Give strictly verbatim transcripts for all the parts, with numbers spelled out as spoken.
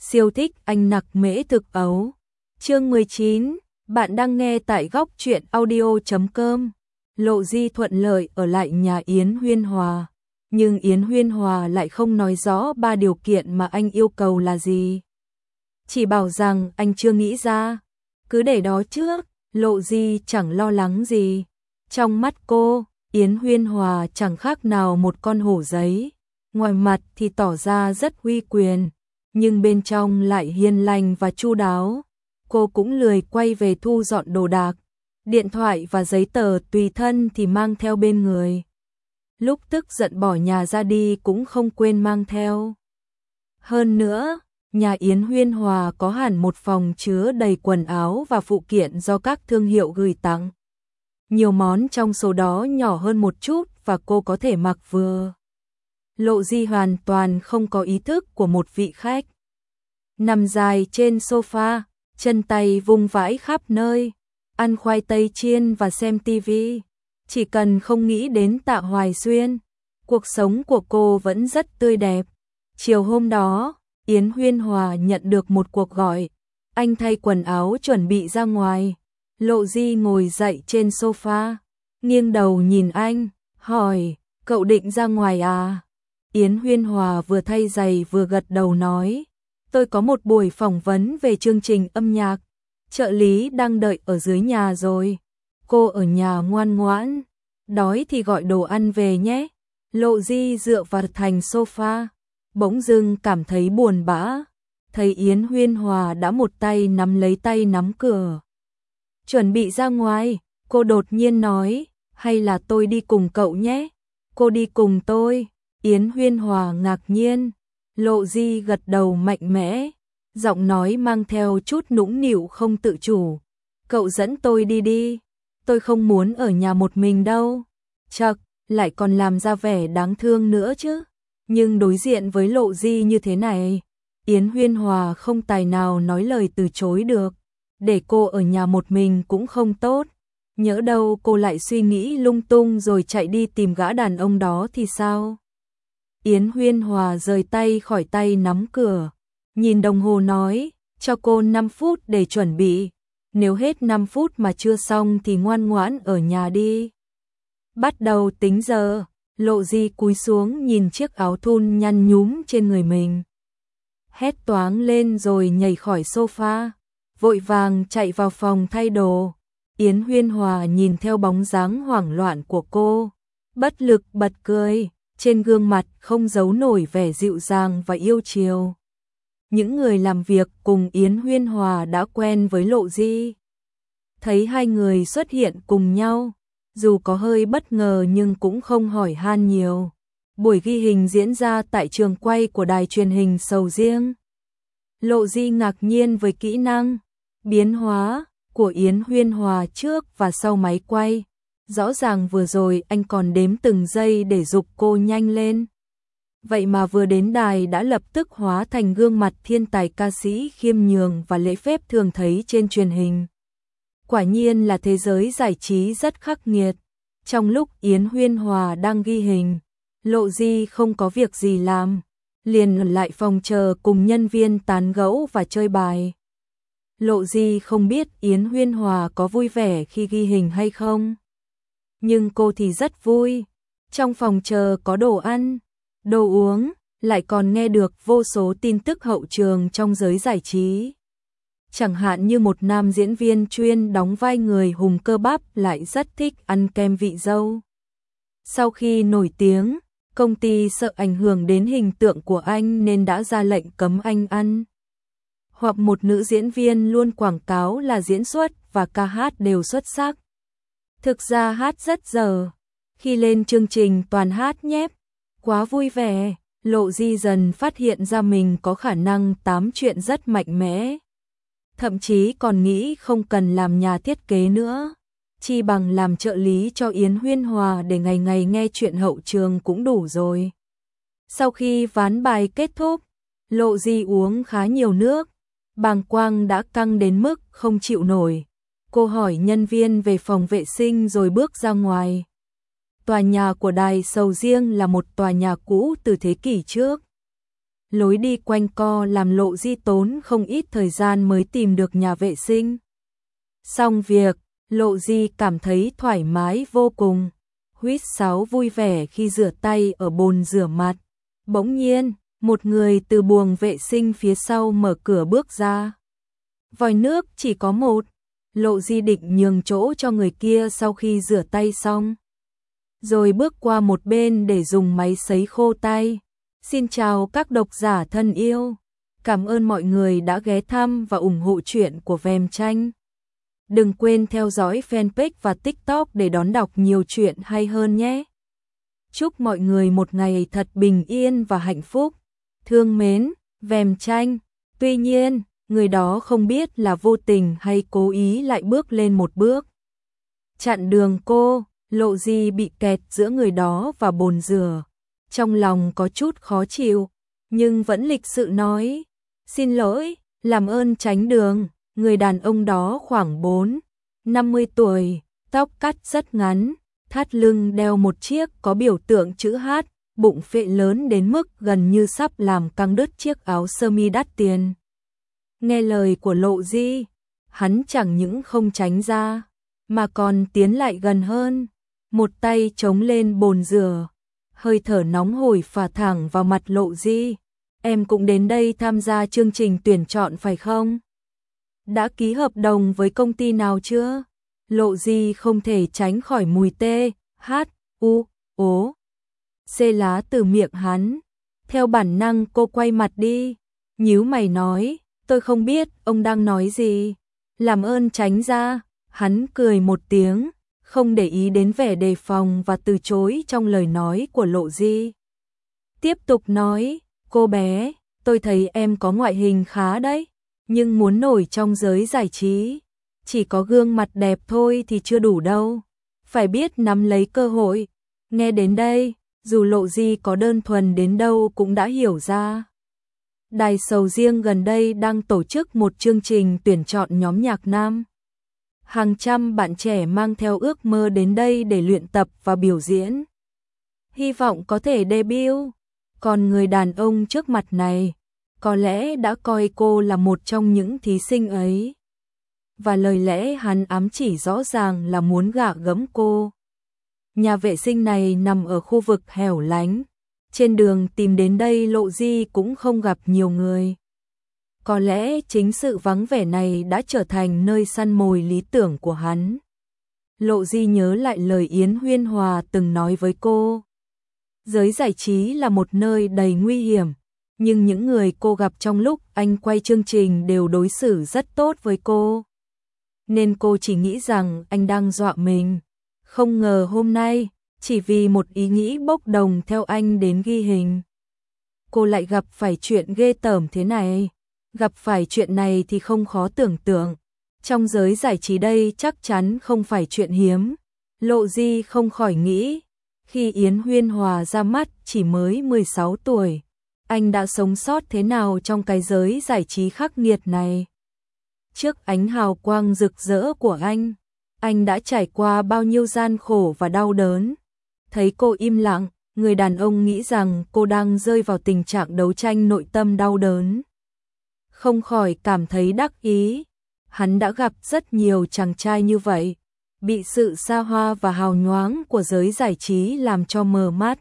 siêu thích anh nặc mễ thực ấu. Chương mười chín, bạn đang nghe tại góc truyện audio chấm com. Lộ Di thuận lợi ở lại nhà Yến Huyên Hòa, nhưng Yến Huyên Hòa lại không nói rõ ba điều kiện mà anh yêu cầu là gì. Chỉ bảo rằng anh chưa nghĩ ra, cứ để đó trước. Lộ Di chẳng lo lắng gì. Trong mắt cô, Yến Huyên Hòa chẳng khác nào một con hổ giấy. Ngoài mặt thì tỏ ra rất uy quyền, nhưng bên trong lại hiền lành và chu đáo. Cô cũng lười quay về thu dọn đồ đạc. Điện thoại và giấy tờ tùy thân thì mang theo bên người. Lúc tức giận bỏ nhà ra đi cũng không quên mang theo. Hơn nữa, nhà Yến Huyên Hòa có hẳn một phòng chứa đầy quần áo và phụ kiện do các thương hiệu gửi tặng. Nhiều món trong số đó nhỏ hơn một chút và cô có thể mặc vừa. Lộ Di hoàn toàn không có ý thức của một vị khách. Nằm dài trên sofa, chân tay vung vãi khắp nơi, ăn khoai tây chiên và xem tivi. Chỉ cần không nghĩ đến Tạ Hoài Xuyên, cuộc sống của cô vẫn rất tươi đẹp. Chiều hôm đó, Yến Huyên Hòa nhận được một cuộc gọi. Anh thay quần áo chuẩn bị ra ngoài. Lộ Di ngồi dậy trên sofa, nghiêng đầu nhìn anh, hỏi, cậu định ra ngoài à? Yến Huyên Hòa vừa thay giày vừa gật đầu nói, tôi có một buổi phỏng vấn về chương trình âm nhạc. Trợ lý đang đợi ở dưới nhà rồi. Cô ở nhà ngoan ngoãn, đói thì gọi đồ ăn về nhé. Lộ Di dựa vào thành sofa, bỗng dưng cảm thấy buồn bã. Thấy Yến Huyên Hòa đã một tay nắm lấy tay nắm cửa, chuẩn bị ra ngoài, cô đột nhiên nói, hay là tôi đi cùng cậu nhé? Cô đi cùng tôi? Yến Huyên Hòa ngạc nhiên. Lộ Di gật đầu mạnh mẽ, giọng nói mang theo chút nũng nịu không tự chủ. Cậu dẫn tôi đi đi, tôi không muốn ở nhà một mình đâu. Chậc, lại còn làm ra vẻ đáng thương nữa chứ. Nhưng đối diện với Lộ Di như thế này, Yến Huyên Hòa không tài nào nói lời từ chối được. Để cô ở nhà một mình cũng không tốt. Nhỡ đâu cô lại suy nghĩ lung tung rồi chạy đi tìm gã đàn ông đó thì sao? Yến Huyên Hòa rời tay khỏi tay nắm cửa, nhìn đồng hồ nói, cho cô năm phút để chuẩn bị. Nếu hết năm phút mà chưa xong thì ngoan ngoãn ở nhà đi. Bắt đầu tính giờ. Lộ Di cúi xuống nhìn chiếc áo thun nhăn nhúm trên người mình, hét toáng lên rồi nhảy khỏi sofa, vội vàng chạy vào phòng thay đồ. Yến Huyên Hòa nhìn theo bóng dáng hoảng loạn của cô, bất lực bật cười, trên gương mặt không giấu nổi vẻ dịu dàng và yêu chiều. Những người làm việc cùng Yến Huyên Hòa đã quen với Lộ Di, thấy hai người xuất hiện cùng nhau, dù có hơi bất ngờ nhưng cũng không hỏi han nhiều. Buổi ghi hình diễn ra tại trường quay của đài truyền hình Sầu Riêng. Lộ Di ngạc nhiên với kỹ năng biến hóa của Yến Huyên Hòa trước và sau máy quay. Rõ ràng vừa rồi anh còn đếm từng giây để giục cô nhanh lên. Vậy mà vừa đến đài đã lập tức hóa thành gương mặt thiên tài ca sĩ khiêm nhường và lễ phép thường thấy trên truyền hình. Quả nhiên là thế giới giải trí rất khắc nghiệt. Trong lúc Yến Huyên Hòa đang ghi hình, Lộ Di không có việc gì làm, liền ở lại phòng chờ cùng nhân viên tán gẫu và chơi bài. Lộ Di không biết Yến Huyên Hòa có vui vẻ khi ghi hình hay không, nhưng cô thì rất vui. Trong phòng chờ có đồ ăn, đồ uống, lại còn nghe được vô số tin tức hậu trường trong giới giải trí. Chẳng hạn như một nam diễn viên chuyên đóng vai người hùng cơ bắp lại rất thích ăn kem vị dâu. Sau khi nổi tiếng, công ty sợ ảnh hưởng đến hình tượng của anh nên đã ra lệnh cấm anh ăn. Hoặc một nữ diễn viên luôn quảng cáo là diễn xuất và ca hát đều xuất sắc, thực ra hát rất dở. Khi lên chương trình toàn hát nhép, quá vui vẻ. Lộ Di dần phát hiện ra mình có khả năng tám chuyện rất mạnh mẽ. Thậm chí còn nghĩ không cần làm nhà thiết kế nữa, chi bằng làm trợ lý cho Yến Huyên Hòa để ngày ngày nghe chuyện hậu trường cũng đủ rồi. Sau khi ván bài kết thúc, Lộ Di uống khá nhiều nước, bàng quang đã căng đến mức không chịu nổi. Cô hỏi nhân viên về phòng vệ sinh rồi bước ra ngoài. Tòa nhà của đài Sầu Riêng là một tòa nhà cũ từ thế kỷ trước. lối đi quanh co làm Lộ Di tốn không ít thời gian mới tìm được nhà vệ sinh. Xong việc, Lộ Di cảm thấy thoải mái vô cùng, huýt sáo vui vẻ khi rửa tay ở bồn rửa mặt. Bỗng nhiên, một người từ buồng vệ sinh phía sau mở cửa bước ra. Vòi nước chỉ có một, Lộ Di định nhường chỗ cho người kia sau khi rửa tay xong, rồi bước qua một bên để dùng máy sấy khô tay. Xin chào các độc giả thân yêu, cảm ơn mọi người đã ghé thăm và ủng hộ truyện của Vèm Tranh. Đừng quên theo dõi fanpage và TikTok để đón đọc nhiều chuyện hay hơn nhé. Chúc mọi người một ngày thật bình yên và hạnh phúc. Thương mến, Vèm Tranh. Tuy nhiên, người đó không biết là vô tình hay cố ý lại bước lên một bước chặn đường cô. Lộ Di bị kẹt giữa người đó và bồn rửa, trong lòng có chút khó chịu, nhưng vẫn lịch sự nói, xin lỗi, làm ơn tránh đường. Người đàn ông đó khoảng bốn, năm mươi tuổi, tóc cắt rất ngắn, thắt lưng đeo một chiếc có biểu tượng chữ H, bụng phệ lớn đến mức gần như sắp làm căng đứt chiếc áo sơ mi đắt tiền. Nghe lời của Lộ Di, hắn chẳng những không tránh ra, mà còn tiến lại gần hơn, một tay chống lên bồn rửa, hơi thở nóng hổi phả thẳng vào mặt Lộ Di. Em cũng đến đây tham gia chương trình tuyển chọn phải không? Đã ký hợp đồng với công ty nào chưa? Lộ Di không thể tránh khỏi mùi tê, hát, u, ố, xê lá từ miệng hắn. Theo bản năng cô quay mặt đi, nhíu mày nói, tôi không biết ông đang nói gì. Làm ơn tránh ra. Hắn cười một tiếng, không để ý đến vẻ đề phòng và từ chối trong lời nói của Lộ Di. Tiếp tục nói, cô bé, tôi thấy em có ngoại hình khá đấy, nhưng muốn nổi trong giới giải trí, chỉ có gương mặt đẹp thôi thì chưa đủ đâu, phải biết nắm lấy cơ hội. Nghe đến đây, dù Lộ Di có đơn thuần đến đâu cũng đã hiểu ra. Đài Sầu Riêng gần đây đang tổ chức một chương trình tuyển chọn nhóm nhạc nam. Hàng trăm bạn trẻ mang theo ước mơ đến đây để luyện tập và biểu diễn, hy vọng có thể debut. Còn người đàn ông trước mặt này, có lẽ đã coi cô là một trong những thí sinh ấy, và lời lẽ hắn ám chỉ rõ ràng là muốn gạ gẫm cô. Nhà vệ sinh này nằm ở khu vực hẻo lánh, trên đường tìm đến đây Lộ Di cũng không gặp nhiều người. Có lẽ chính sự vắng vẻ này đã trở thành nơi săn mồi lý tưởng của hắn. Lộ Di nhớ lại lời Yến Huyên Hòa từng nói với cô. Giới giải trí là một nơi đầy nguy hiểm, nhưng những người cô gặp trong lúc anh quay chương trình đều đối xử rất tốt với cô. Nên cô chỉ nghĩ rằng anh đang dọa mình. Không ngờ hôm nay, chỉ vì một ý nghĩ bốc đồng theo anh đến ghi hình, cô lại gặp phải chuyện ghê tởm thế này. Gặp phải chuyện này thì không khó tưởng tượng, trong giới giải trí đây chắc chắn không phải chuyện hiếm. Lộ Di không khỏi nghĩ, khi Yến Huyên Hòa ra mắt chỉ mới mười sáu tuổi, anh đã sống sót thế nào trong cái giới giải trí khắc nghiệt này. Trước ánh hào quang rực rỡ của anh, anh đã trải qua bao nhiêu gian khổ và đau đớn. Thấy cô im lặng, người đàn ông nghĩ rằng cô đang rơi vào tình trạng đấu tranh nội tâm đau đớn. Không khỏi cảm thấy đắc ý, hắn đã gặp rất nhiều chàng trai như vậy, bị sự xa hoa và hào nhoáng của giới giải trí làm cho mờ mắt,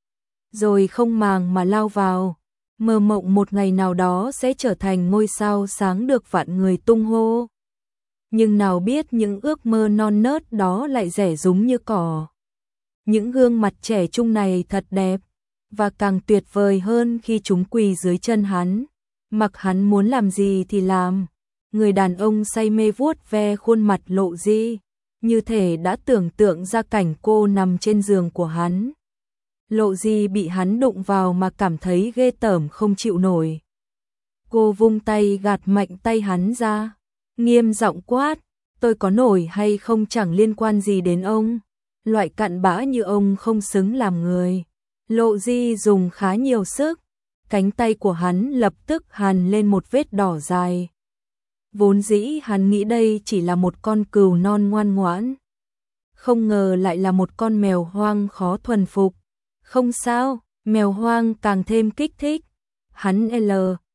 rồi không màng mà lao vào, mơ mộng một ngày nào đó sẽ trở thành ngôi sao sáng được vạn người tung hô. Nhưng nào biết những ước mơ non nớt đó lại rẻ rúng như cỏ. Những gương mặt trẻ trung này thật đẹp, và càng tuyệt vời hơn khi chúng quỳ dưới chân hắn, mặc hắn muốn làm gì thì làm. Người đàn ông say mê vuốt ve khuôn mặt Lộ Di, như thể đã tưởng tượng ra cảnh cô nằm trên giường của hắn. Lộ Di bị hắn đụng vào mà cảm thấy ghê tởm không chịu nổi. Cô vung tay gạt mạnh tay hắn ra, nghiêm giọng quát, tôi có nổi hay không chẳng liên quan gì đến ông. Loại cặn bã như ông không xứng làm người. Lộ Di dùng khá nhiều sức, cánh tay của hắn lập tức hằn lên một vết đỏ dài. Vốn dĩ hắn nghĩ đây chỉ là một con cừu non ngoan ngoãn, không ngờ lại là một con mèo hoang khó thuần phục. Không sao, mèo hoang càng thêm kích thích. hắn L,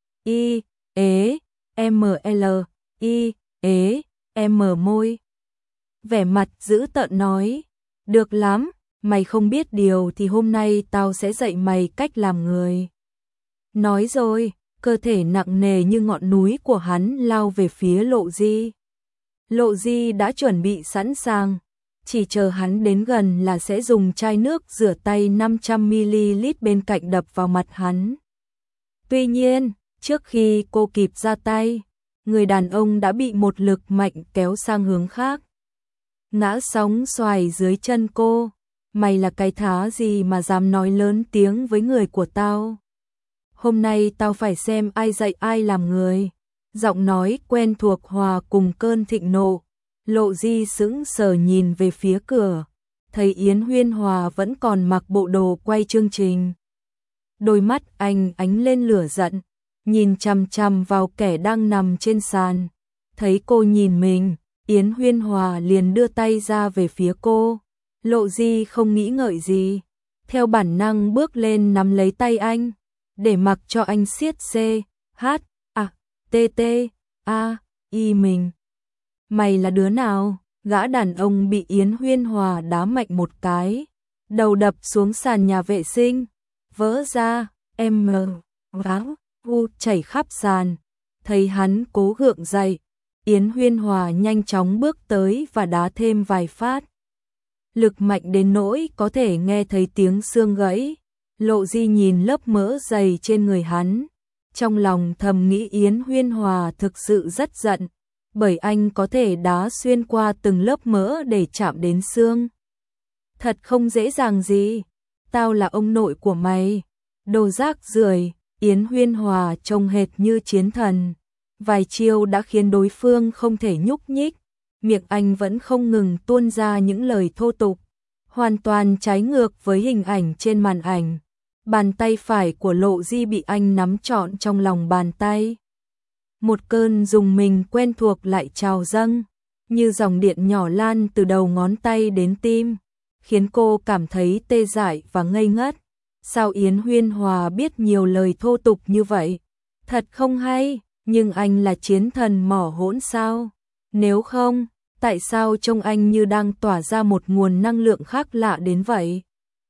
I, ế, M L, I, ế, M môi. Vẻ mặt dữ tợn nói, được lắm, mày không biết điều thì hôm nay tao sẽ dạy mày cách làm người. Nói rồi, cơ thể nặng nề như ngọn núi của hắn lao về phía Lộ Di. Lộ Di đã chuẩn bị sẵn sàng, chỉ chờ hắn đến gần là sẽ dùng chai nước rửa tay năm trăm mi li lít bên cạnh đập vào mặt hắn. Tuy nhiên, trước khi cô kịp ra tay, người đàn ông đã bị một lực mạnh kéo sang hướng khác. Ngã sóng xoài dưới chân cô, mày là cái thá gì mà dám nói lớn tiếng với người của tao? Hôm nay tao phải xem ai dạy ai làm người. Giọng nói quen thuộc hòa cùng cơn thịnh nộ. Lộ Di sững sờ nhìn về phía cửa, thấy Yến Huyên Hòa vẫn còn mặc bộ đồ quay chương trình. Đôi mắt anh ánh lên lửa giận, nhìn chằm chằm vào kẻ đang nằm trên sàn. Thấy cô nhìn mình, Yến Huyên Hòa liền đưa tay ra về phía cô. Lộ Di không nghĩ ngợi gì, theo bản năng bước lên nắm lấy tay anh, để mặc cho anh siết C, H, A, T, T, A, I mình. Mày là đứa nào? Gã đàn ông bị Yến Huyên Hòa đá mạnh một cái, đầu đập xuống sàn nhà vệ sinh, vỡ ra, M, váng, u chảy khắp sàn. Thấy hắn cố gượng dậy, Yến Huyên Hòa nhanh chóng bước tới và đá thêm vài phát. Lực mạnh đến nỗi có thể nghe thấy tiếng xương gãy. Lộ Di nhìn lớp mỡ dày trên người hắn, trong lòng thầm nghĩ Yến Huyên Hòa thực sự rất giận, bởi anh có thể đá xuyên qua từng lớp mỡ để chạm đến xương. Thật không dễ dàng gì, tao là ông nội của mày, đồ rác rưởi. Yến Huyên Hòa trông hệt như chiến thần, vài chiêu đã khiến đối phương không thể nhúc nhích, miệng anh vẫn không ngừng tuôn ra những lời thô tục, hoàn toàn trái ngược với hình ảnh trên màn ảnh. Bàn tay phải của Lộ Di bị anh nắm trọn trong lòng bàn tay. Một cơn rùng mình quen thuộc lại trào dâng, như dòng điện nhỏ lan từ đầu ngón tay đến tim, khiến cô cảm thấy tê dại và ngây ngất. Sao Yến Huyên Hòa biết nhiều lời thô tục như vậy? Thật không hay, nhưng anh là chiến thần mỏ hỗn sao? Nếu không, tại sao trông anh như đang tỏa ra một nguồn năng lượng khác lạ đến vậy?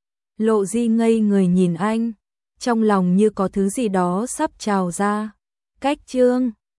Lộ Di ngây người nhìn anh, trong lòng như có thứ gì đó sắp trào ra. Cách chương